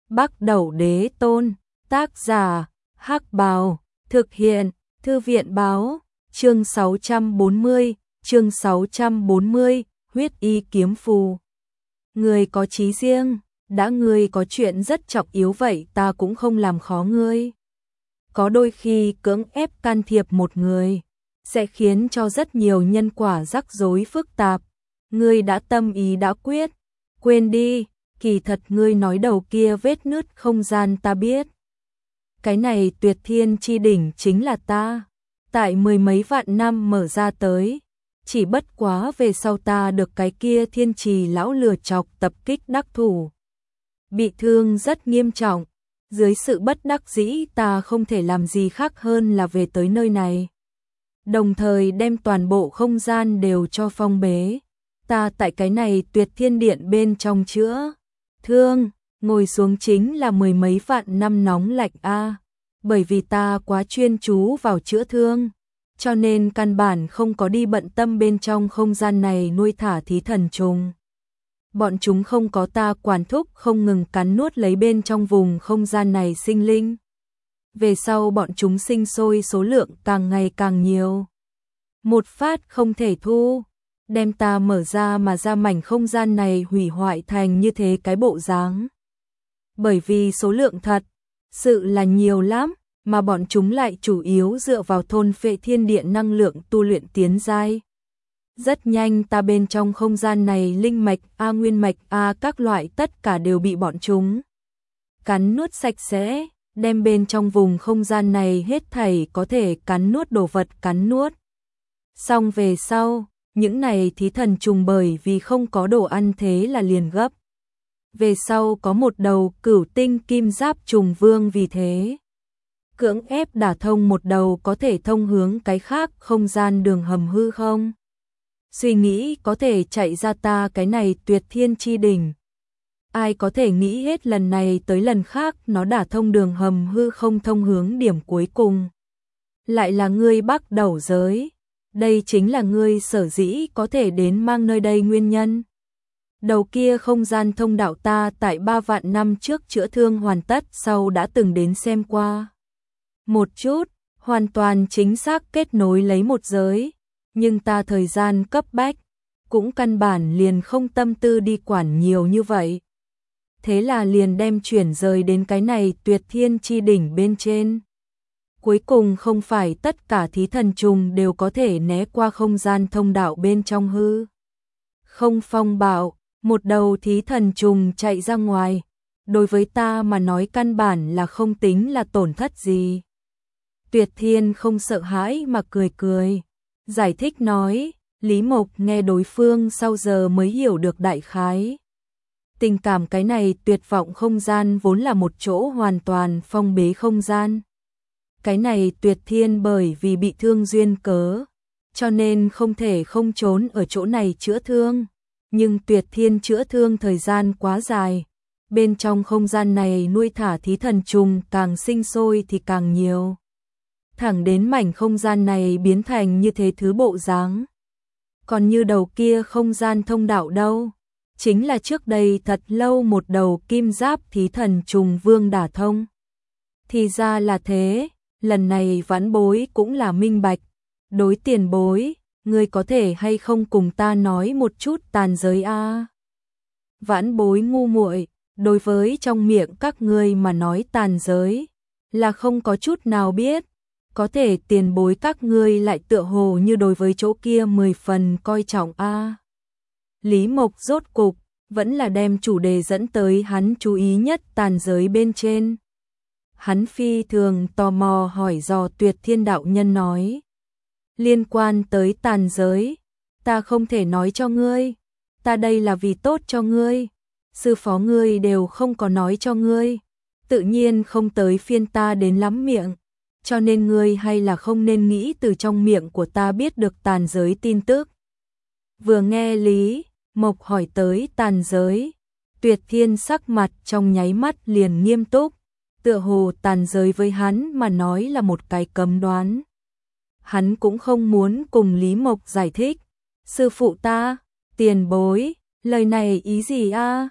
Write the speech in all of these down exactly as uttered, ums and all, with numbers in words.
Bắc Đẩu Đế Tôn, tác giả, Hắc Bào, thực hiện, Thư viện báo, chương sáu trăm bốn mươi, chương sáu trăm bốn mươi, huyết y kiếm phù. Người có chí riêng, đã ngươi có chuyện rất trọng yếu vậy ta cũng không làm khó ngươi. Có đôi khi cưỡng ép can thiệp một người, sẽ khiến cho rất nhiều nhân quả rắc rối phức tạp. Ngươi đã tâm ý đã quyết, quên đi, kỳ thật ngươi nói đầu kia vết nứt không gian ta biết. Cái này Tuyệt Thiên chi đỉnh chính là ta, tại mười mấy vạn năm mở ra tới, chỉ bất quá về sau ta được cái kia thiên trì lão lừa chọc tập kích đắc thủ. Bị thương rất nghiêm trọng, dưới sự bất đắc dĩ ta không thể làm gì khác hơn là về tới nơi này. Đồng thời đem toàn bộ không gian đều cho phong bế, ta tại cái này Tuyệt Thiên điện bên trong chữa thương, ngồi xuống chính là mười mấy vạn năm nóng lạnh a. Bởi vì ta quá chuyên chú vào chữa thương, cho nên căn bản không có đi bận tâm bên trong không gian này nuôi thả thí thần trùng. Bọn chúng không có ta quản thúc không ngừng cắn nuốt lấy bên trong vùng không gian này sinh linh. Về sau bọn chúng sinh sôi số lượng càng ngày càng nhiều. Một phát không thể thu, đem ta mở ra mà ra mảnh không gian này hủy hoại thành như thế cái bộ dáng. Bởi vì số lượng thật, sự là nhiều lắm, mà bọn chúng lại chủ yếu dựa vào thôn phệ thiên điện năng lượng tu luyện tiến giai. Rất nhanh ta bên trong không gian này linh mạch, a nguyên mạch, a các loại tất cả đều bị bọn chúng cắn nuốt sạch sẽ, đem bên trong vùng không gian này hết thảy có thể cắn nuốt đồ vật cắn nuốt. Xong về sau, những này thí thần trùng bởi vì không có đồ ăn thế là liền gấp. Về sau có một đầu cửu tinh kim giáp trùng vương vì thế cưỡng ép đả thông một đầu có thể thông hướng cái khác không gian đường hầm hư không. Suy nghĩ có thể chạy ra ta cái này Tuyệt Thiên chi đỉnh. Ai có thể nghĩ hết lần này tới lần khác nó đả thông đường hầm hư không thông hướng điểm cuối cùng. Lại là ngươi Bắc Đẩu giới. Đây chính là ngươi sở dĩ có thể đến mang nơi đây nguyên nhân. Đầu kia không gian thông đạo ta tại ba vạn năm trước chữa thương hoàn tất sau đã từng đến xem qua. Một chút, hoàn toàn chính xác kết nối lấy một giới, nhưng ta thời gian cấp bách, cũng căn bản liền không tâm tư đi quản nhiều như vậy. Thế là liền đem chuyển rời đến cái này Tuyệt Thiên chi đỉnh bên trên. Cuối cùng không phải tất cả thí thần trùng đều có thể né qua không gian thông đạo bên trong hư. Không phong bạo, một đầu thí thần trùng chạy ra ngoài, đối với ta mà nói căn bản là không tính là tổn thất gì. Tuyệt Thiên không sợ hãi mà cười cười, giải thích nói, Lý Mộc nghe đối phương sau giờ mới hiểu được đại khái. Tình cảm cái này tuyệt vọng không gian vốn là một chỗ hoàn toàn phong bế không gian. Cái này Tuyệt Thiên bởi vì bị thương duyên cớ, cho nên không thể không trốn ở chỗ này chữa thương. Nhưng Tuyệt Thiên chữa thương thời gian quá dài, bên trong không gian này nuôi thả thí thần trùng càng sinh sôi thì càng nhiều. Thẳng đến mảnh không gian này biến thành như thế thứ bộ dáng. Còn như đầu kia không gian thông đạo đâu, chính là trước đây thật lâu một đầu kim giáp thí thần trùng vương đả thông. Thì ra là thế, lần này Vãn Bối cũng là minh bạch. Đối tiền bối, ngươi có thể hay không cùng ta nói một chút tàn giới a? Vãn Bối ngu muội, đối với trong miệng các ngươi mà nói tàn giới là không có chút nào biết, có thể tiền bối các ngươi lại tựa hồ như đối với chỗ kia mười phần coi trọng a. Lý Mộc rốt cục vẫn là đem chủ đề dẫn tới hắn chú ý nhất tàn giới bên trên. Hắn phi thường tò mò hỏi dò Tuyệt Thiên đạo nhân nói. Liên quan tới tàn giới, ta không thể nói cho ngươi, ta đây là vì tốt cho ngươi, sư phó ngươi đều không có nói cho ngươi, tự nhiên không tới phiên ta đến lắm miệng, cho nên ngươi hay là không nên nghĩ từ trong miệng của ta biết được tàn giới tin tức. Vừa nghe Lý Mộc hỏi tới tàn giới, Tuyệt Thiên sắc mặt trong nháy mắt liền nghiêm túc, tựa hồ tàn giới với hắn mà nói là một cái cấm đoán. Hắn cũng không muốn cùng Lý Mộc giải thích. Sư phụ ta, tiền bối, lời này ý gì a?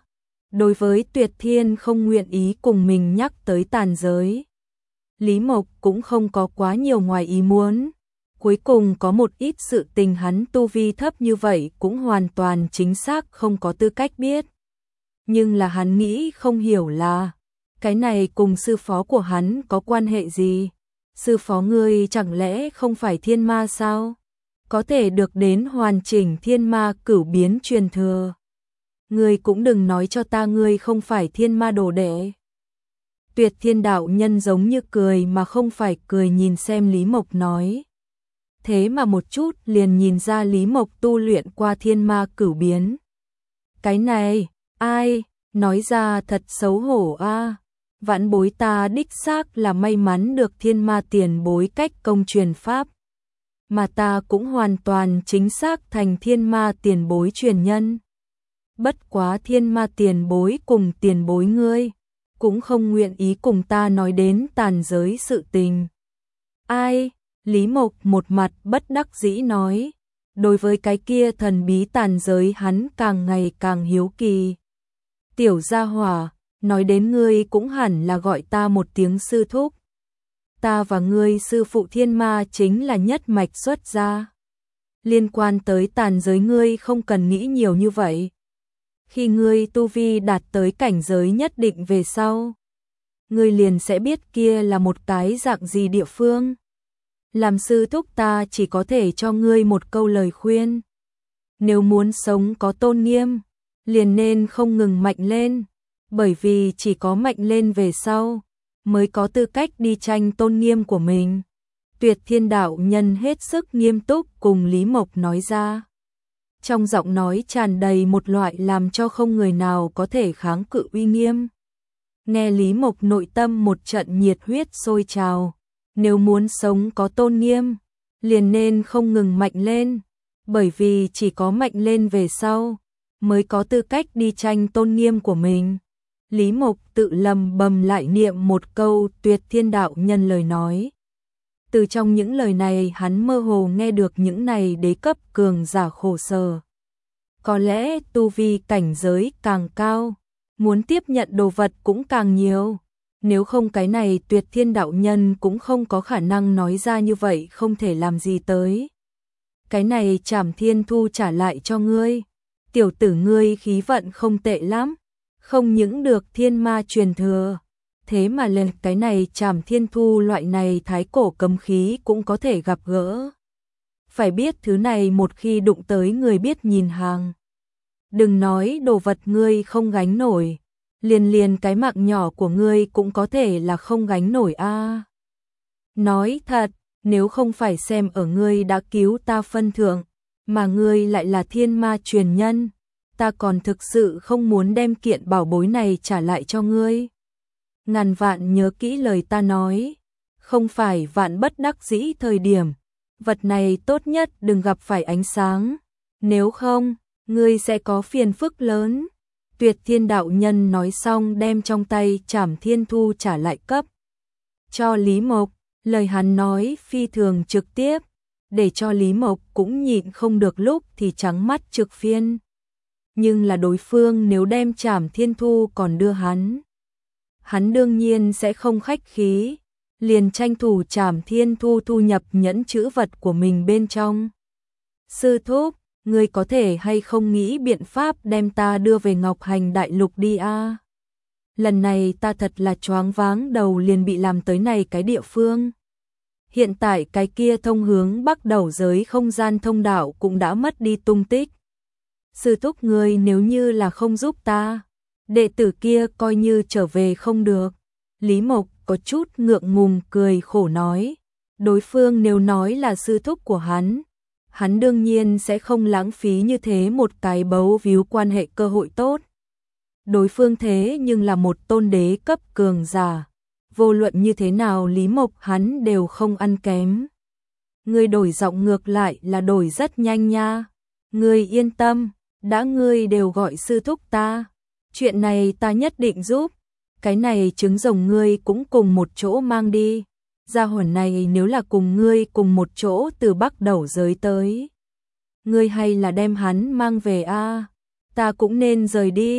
Đối với Tuyệt Thiên không nguyện ý cùng mình nhắc tới tàn giới, Lý Mộc cũng không có quá nhiều ngoài ý muốn. Cuối cùng có một ít sự tình hắn tu vi thấp như vậy cũng hoàn toàn chính xác không có tư cách biết. Nhưng là hắn nghĩ không hiểu là, cái này cùng sư phó của hắn có quan hệ gì? Sư phó ngươi chẳng lẽ không phải thiên ma sao? Có thể được đến hoàn chỉnh thiên ma cửu biến truyền thừa. Ngươi cũng đừng nói cho ta ngươi không phải thiên ma đồ đệ. Tuyệt Thiên đạo nhân giống như cười mà không phải cười nhìn xem Lý Mộc nói. Thế mà một chút liền nhìn ra Lý Mộc tu luyện qua thiên ma cửu biến. Cái này, ai, nói ra thật xấu hổ a. À. Vãn bối ta đích xác là may mắn được thiên ma tiền bối cách công truyền pháp. Mà ta cũng hoàn toàn chính xác thành thiên ma tiền bối truyền nhân. Bất quá thiên ma tiền bối cùng tiền bối ngươi, cũng không nguyện ý cùng ta nói đến tàn giới sự tình. Ai? Lý Mộc một mặt bất đắc dĩ nói. Đối với cái kia thần bí tàn giới hắn càng ngày càng hiếu kỳ. Tiểu gia hỏa, nói đến ngươi cũng hẳn là gọi ta một tiếng sư thúc. Ta và ngươi sư phụ thiên ma chính là nhất mạch xuất gia. Liên quan tới tàn giới ngươi không cần nghĩ nhiều như vậy. Khi ngươi tu vi đạt tới cảnh giới nhất định về sau, ngươi liền sẽ biết kia là một cái dạng gì địa phương. Làm sư thúc ta chỉ có thể cho ngươi một câu lời khuyên. Nếu muốn sống có tôn nghiêm, liền nên không ngừng mạnh lên, bởi vì chỉ có mạnh lên về sau, mới có tư cách đi tranh tôn nghiêm của mình. Tuyệt Thiên đạo nhân hết sức nghiêm túc cùng Lý Mộc nói ra. Trong giọng nói tràn đầy một loại làm cho không người nào có thể kháng cự uy nghiêm. Nghe Lý Mộc nội tâm một trận nhiệt huyết sôi trào. Nếu muốn sống có tôn nghiêm, liền nên không ngừng mạnh lên, bởi vì chỉ có mạnh lên về sau, mới có tư cách đi tranh tôn nghiêm của mình. Lý Mộc tự lầm bầm lại niệm một câu Tuyệt Thiên đạo nhân lời nói. Từ trong những lời này hắn mơ hồ nghe được những này đế cấp cường giả khổ sở. Có lẽ tu vi cảnh giới càng cao, muốn tiếp nhận đồ vật cũng càng nhiều. Nếu không cái này Tuyệt Thiên đạo nhân cũng không có khả năng nói ra như vậy không thể làm gì tới. Cái này Trảm Thiên Thu trả lại cho ngươi. Tiểu tử ngươi khí vận không tệ lắm, không những được thiên ma truyền thừa. Thế mà lên cái này Trảm Thiên Thu loại này thái cổ cấm khí cũng có thể gặp gỡ. Phải biết thứ này một khi đụng tới người biết nhìn hàng. Đừng nói đồ vật ngươi không gánh nổi. Liền liền cái mạng nhỏ của ngươi cũng có thể là không gánh nổi a. À. Nói thật, nếu không phải xem ở ngươi đã cứu ta phân thượng, mà ngươi lại là thiên ma truyền nhân, ta còn thực sự không muốn đem kiện bảo bối này trả lại cho ngươi. Ngàn vạn nhớ kỹ lời ta nói, không phải vạn bất đắc dĩ thời điểm, vật này tốt nhất đừng gặp phải ánh sáng, nếu không, ngươi sẽ có phiền phức lớn. Tuyệt Thiên đạo nhân nói xong đem trong tay Trảm Thiên Thu trả lại cấp cho Lý Mộc, lời hắn nói phi thường trực tiếp, để cho Lý Mộc cũng nhịn không được lúc thì trắng mắt trực phiên. Nhưng là đối phương nếu đem Trảm Thiên Thu còn đưa hắn, hắn đương nhiên sẽ không khách khí, liền tranh thủ Trảm Thiên Thu thu nhập nhẫn chữ vật của mình bên trong. Sư thúc, ngươi có thể hay không nghĩ biện pháp đem ta đưa về Ngọc Hành Đại Lục đi a? À? Lần này ta thật là choáng váng đầu liền bị làm tới này cái địa phương. Hiện tại cái kia thông hướng bắc đầu giới không gian thông đạo cũng đã mất đi tung tích. Sư thúc ngươi nếu như là không giúp ta, đệ tử kia coi như trở về không được. Lý Mộc có chút ngượng ngùng cười khổ nói. Đối phương nếu nói là sư thúc của hắn, hắn đương nhiên sẽ không lãng phí như thế một cái bấu víu quan hệ cơ hội tốt. Đối phương thế nhưng là một tôn đế cấp cường giả. Vô luận như thế nào Lý Mộc hắn đều không ăn kém. Ngươi đổi giọng ngược lại là đổi rất nhanh nha. Ngươi yên tâm, đã ngươi đều gọi sư thúc ta. Chuyện này ta nhất định giúp. Cái này trứng rồng ngươi cũng cùng một chỗ mang đi. Gia hỏa này nếu là cùng ngươi cùng một chỗ từ bắc đầu giới tới, ngươi hay là đem hắn mang về a? À? Ta cũng nên rời đi.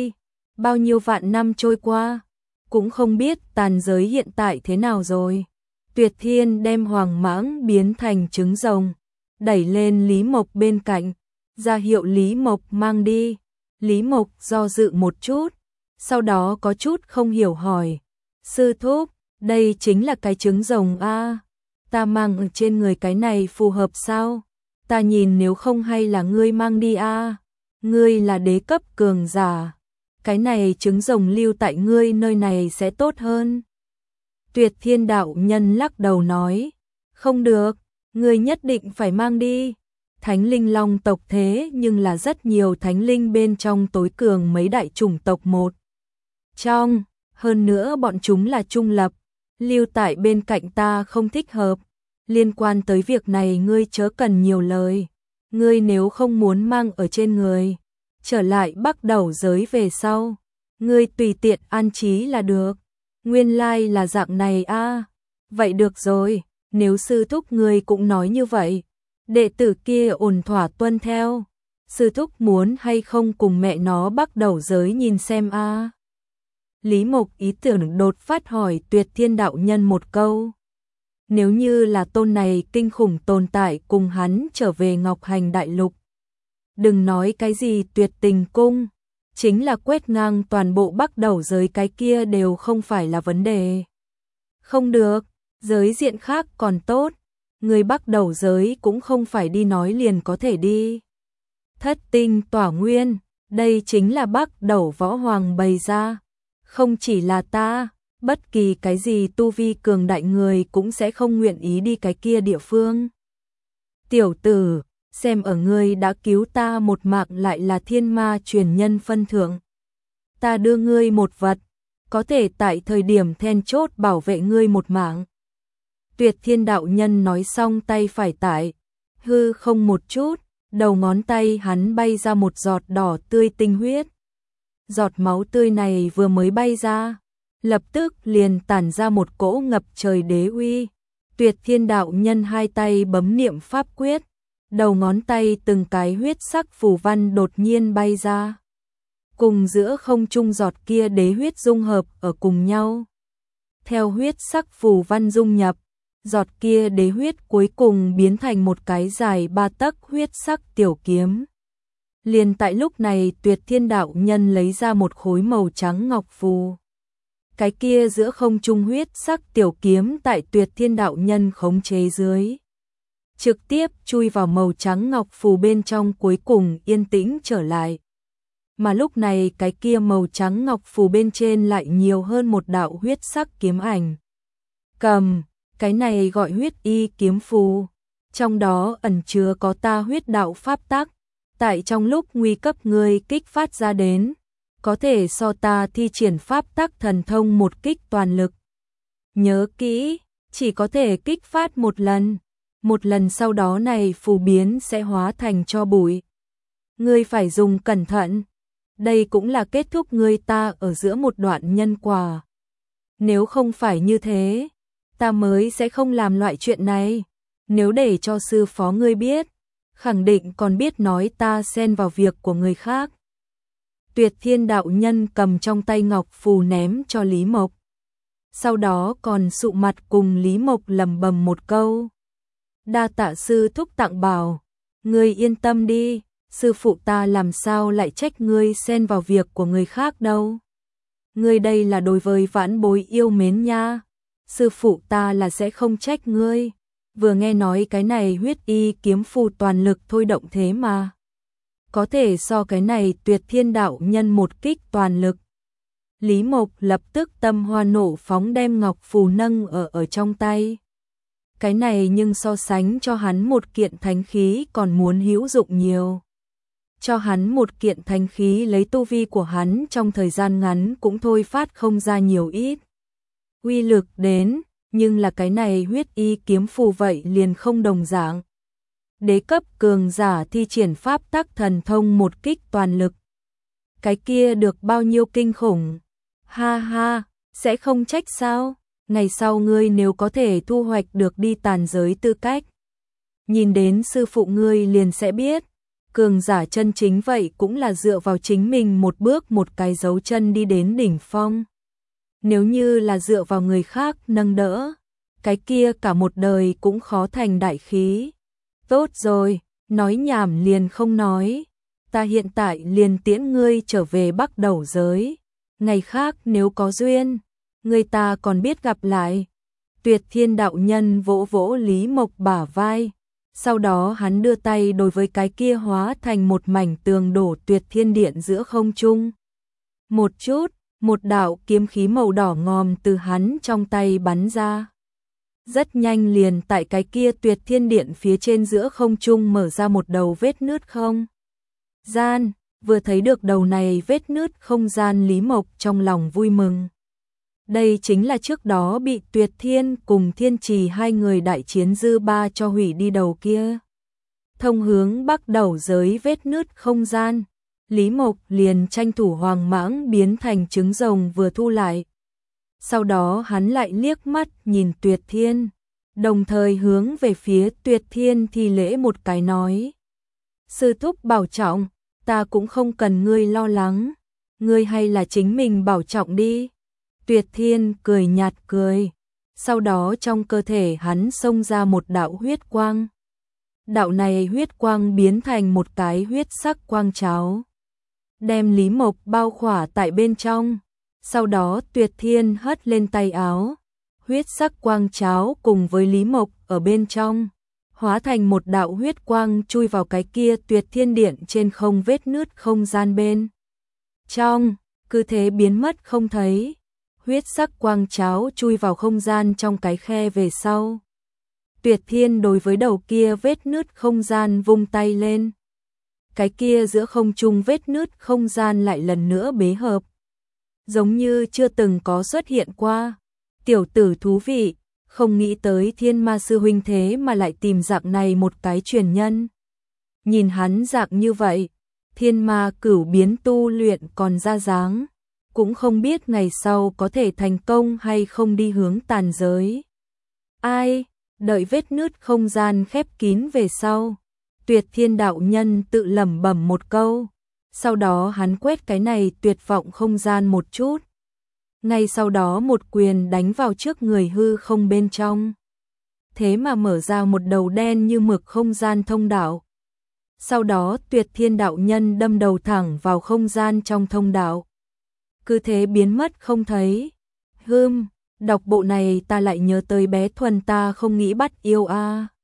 bao nhiêu vạn năm trôi qua, cũng không biết tàn giới hiện tại thế nào rồi. Tuyệt Thiên đem hoàng mãng biến thành trứng rồng, đẩy lên Lý Mộc bên cạnh, ra hiệu Lý Mộc mang đi. Lý Mộc do dự một chút, sau đó có chút không hiểu hỏi, sư thúc, đây chính là cái trứng rồng a, ta mang ở trên người cái này phù hợp sao? Ta nhìn nếu không hay là ngươi mang đi a, ngươi là đế cấp cường giả, cái này trứng rồng lưu tại ngươi nơi này sẽ tốt hơn. Tuyệt Thiên đạo nhân lắc đầu nói, không được, ngươi nhất định phải mang đi. Thánh linh long tộc thế nhưng là rất nhiều thánh linh bên trong tối cường mấy đại chủng tộc một trong, hơn nữa bọn chúng là trung lập, lưu tại bên cạnh ta không thích hợp. Liên quan tới việc này ngươi chớ cần nhiều lời, ngươi nếu không muốn mang ở trên người, trở lại Bắc Đầu giới về sau, ngươi tùy tiện an trí là được. Nguyên lai là dạng này a, vậy được rồi, nếu sư thúc ngươi cũng nói như vậy, đệ tử kia ổn thỏa tuân theo. Sư thúc muốn hay không cùng mẹ nó Bắc Đầu giới nhìn xem a? Lý Mộc ý tưởng đột phát hỏi Tuyệt Thiên đạo nhân một câu. Nếu như là tôn này kinh khủng tồn tại cùng hắn trở về Ngọc Hành Đại Lục, đừng nói cái gì Tuyệt Tình Cung, chính là quét ngang toàn bộ Bắc Đầu giới cái kia đều không phải là vấn đề. Không được, giới diện khác còn tốt, người Bắc Đầu giới cũng không phải đi nói liền có thể đi. Thất tinh tỏa nguyên, đây chính là Bắc Đầu võ hoàng bày ra, không chỉ là ta, bất kỳ cái gì tu vi cường đại người cũng sẽ không nguyện ý đi cái kia địa phương. Tiểu tử, xem ở ngươi đã cứu ta một mạng lại là thiên ma truyền nhân phân thượng. Ta đưa ngươi một vật, có thể tại thời điểm then chốt bảo vệ ngươi một mạng. Tuyệt Thiên đạo nhân nói xong tay phải tại, hư không một chút, đầu ngón tay hắn bay ra một giọt đỏ tươi tinh huyết. Giọt máu tươi này vừa mới bay ra, lập tức liền tản ra một cỗ ngập trời đế uy. Tuyệt Thiên đạo nhân hai tay bấm niệm pháp quyết, đầu ngón tay từng cái huyết sắc phù văn đột nhiên bay ra, cùng giữa không trung giọt kia đế huyết dung hợp ở cùng nhau. Theo huyết sắc phù văn dung nhập, giọt kia đế huyết cuối cùng biến thành một cái dài ba tấc huyết sắc tiểu kiếm. Liền tại lúc này Tuyệt Thiên đạo nhân lấy ra một khối màu trắng ngọc phù. Cái kia giữa không trung huyết sắc tiểu kiếm tại Tuyệt Thiên đạo nhân khống chế dưới, trực tiếp chui vào màu trắng ngọc phù bên trong, cuối cùng yên tĩnh trở lại. Mà lúc này cái kia màu trắng ngọc phù bên trên lại nhiều hơn một đạo huyết sắc kiếm ảnh. Cầm, cái này gọi huyết y kiếm phù, trong đó ẩn chứa có ta huyết đạo pháp tắc, tại trong lúc nguy cấp ngươi kích phát ra đến, có thể so ta thi triển pháp tắc thần thông một kích toàn lực. Nhớ kỹ, chỉ có thể kích phát một lần, một lần sau đó này phù biến sẽ hóa thành tro bụi. Ngươi phải dùng cẩn thận, đây cũng là kết thúc ngươi ta ở giữa một đoạn nhân quả. Nếu không phải như thế, ta mới sẽ không làm loại chuyện này. Nếu để cho sư phó ngươi biết, khẳng định còn biết nói ta xen vào việc của người khác. Tuyệt Thiên đạo nhân cầm trong tay ngọc phù ném cho Lý Mộc, sau đó còn sụ mặt cùng Lý Mộc lẩm bẩm một câu. Đa tạ sư thúc tặng bảo, ngươi yên tâm đi, sư phụ ta làm sao lại trách ngươi xen vào việc của người khác đâu. Ngươi đây là đối với vãn bối yêu mến nha, sư phụ ta là sẽ không trách ngươi. Vừa nghe nói cái này huyết y kiếm phù toàn lực thôi động thế mà, có thể so cái này Tuyệt Thiên đạo nhân một kích toàn lực. Lý Mộc lập tức tâm hoa nộ phóng đem ngọc phù nâng ở ở trong tay. Cái này nhưng so sánh cho hắn một kiện thánh khí còn muốn hữu dụng nhiều. Cho hắn một kiện thánh khí lấy tu vi của hắn trong thời gian ngắn cũng thôi phát không ra nhiều ít uy lực đến, nhưng là cái này huyết y kiếm phù vậy liền không đồng dạng. Đế cấp cường giả thi triển pháp tắc thần thông một kích toàn lực, cái kia được bao nhiêu kinh khủng. Ha ha, sẽ không trách sao? Ngày sau ngươi nếu có thể thu hoạch được đi tàn giới tư cách, nhìn đến sư phụ ngươi liền sẽ biết, cường giả chân chính vậy cũng là dựa vào chính mình một bước một cái dấu chân đi đến đỉnh phong. Nếu như là dựa vào người khác nâng đỡ, cái kia cả một đời cũng khó thành đại khí. Tốt rồi, nói nhảm liền không nói, ta hiện tại liền tiễn ngươi trở về Bắc Đầu giới, ngày khác nếu có duyên, người ta còn biết gặp lại. Tuyệt Thiên đạo nhân vỗ vỗ Lý Mộc bả vai, sau đó hắn đưa tay đối với cái kia hóa thành một mảnh tường đổ Tuyệt Thiên điện giữa không trung. Một chút, một đạo kiếm khí màu đỏ ngòm từ hắn trong tay bắn ra. Rất nhanh liền tại cái kia Tuyệt Thiên điện phía trên giữa không trung mở ra một đầu vết nứt không gian, vừa thấy được đầu này vết nứt không gian Lý Mộc trong lòng vui mừng. Đây chính là trước đó bị Tuyệt Thiên cùng Thiên Trì hai người đại chiến dư ba cho hủy đi đầu kia. Thông hướng Bắc Đầu giới vết nứt không gian, Lý Mộc liền tranh thủ hoàng mãng biến thành trứng rồng vừa thu lại. Sau đó hắn lại liếc mắt nhìn Tuyệt Thiên, đồng thời hướng về phía Tuyệt Thiên thi lễ một cái nói: sư thúc bảo trọng, ta cũng không cần ngươi lo lắng, ngươi hay là chính mình bảo trọng đi. Tuyệt Thiên cười nhạt cười, sau đó trong cơ thể hắn xông ra một đạo huyết quang. Đạo này huyết quang biến thành một cái huyết sắc quang cháo, đem Lý Mộc bao khỏa tại bên trong. Sau đó Tuyệt Thiên hất lên tay áo, huyết sắc quang cháo cùng với Lý Mộc ở bên trong, hóa thành một đạo huyết quang chui vào cái kia Tuyệt Thiên điện trên không vết nứt không gian bên trong, cứ thế biến mất không thấy. Huyết sắc quang cháo chui vào không gian trong cái khe về sau. Tuyệt Thiên đối với đầu kia vết nứt không gian vung tay lên. Cái kia giữa không trung vết nứt không gian lại lần nữa bế hợp, giống như chưa từng có xuất hiện qua. Tiểu tử thú vị, không nghĩ tới Thiên Ma sư huynh thế mà lại tìm dạng này một cái truyền nhân. Nhìn hắn dạng như vậy, Thiên Ma cửu biến tu luyện còn ra dáng, cũng không biết ngày sau có thể thành công hay không đi hướng tàn giới. Ai, đợi vết nứt không gian khép kín về sau, Tuyệt Thiên đạo nhân tự lẩm bẩm một câu, sau đó hắn quét cái này tuyệt vọng không gian một chút. Ngay sau đó một quyền đánh vào trước người hư không bên trong. Thế mà mở ra một đầu đen như mực không gian thông đạo. Sau đó Tuyệt Thiên đạo nhân đâm đầu thẳng vào không gian trong thông đạo, cứ thế biến mất không thấy. Hừm, đọc bộ này ta lại nhớ tới bé Thuần ta không nghĩ bắt yêu a. À.